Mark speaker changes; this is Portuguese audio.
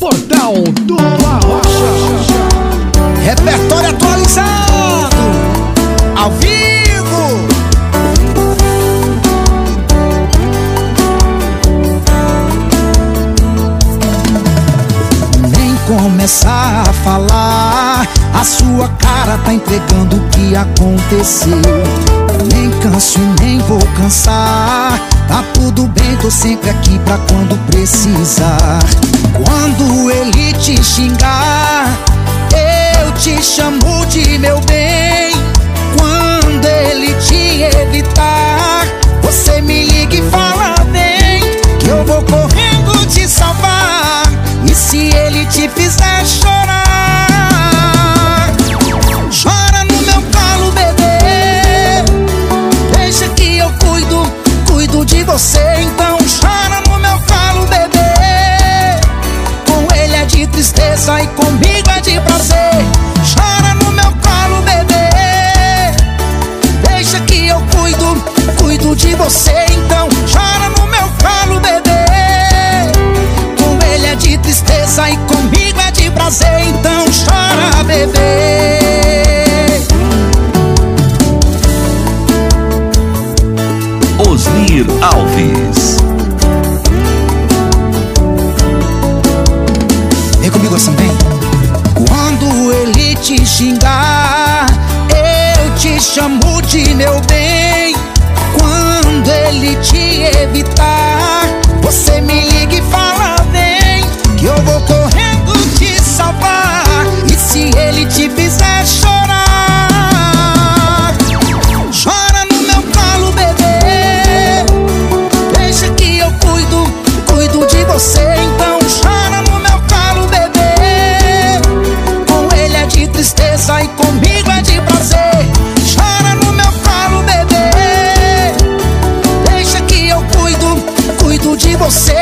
Speaker 1: Portal do Arrocha.
Speaker 2: Repertório atualizado, ao vivo. Nem começar a falar, a sua cara tá entregando o que aconteceu. Nem canso e nem vou cansar, tá tudo bem, tô sempre aqui pra quando precisar. Quando ele te xingar, eu te chamo de meu bem. Quando ele te evitar, você me liga e fala bem, que eu vou correndo te salvar. E se ele te fizer chorar, chora no meu colo, bebê. Deixa que eu cuido de você. Então chora no meu colo, bebê. Com ele é de tristeza e comigo é de prazer. Chora no meu colo, bebê. Deixa que eu cuido de você. Então chora no meu colo, bebê. Com ele é de tristeza e comigo é de prazer. Então chora, bebê.
Speaker 3: Osnir Alves.
Speaker 2: Vem comigo assim, vem. Quando ele te xingar, eu te chamo de meu bem. Quando ele te evitar, você me liga e fala bem, que eu vou correndo te salvar. E se ele te fizer chorar, chora no meu colo, bebê. Deixa que eu cuido de você. Então chora no meu colo, bebê. Com ele é de tristeza e comigo é de prazer. Chora no meu colo, bebê. Deixa que eu cuido de você.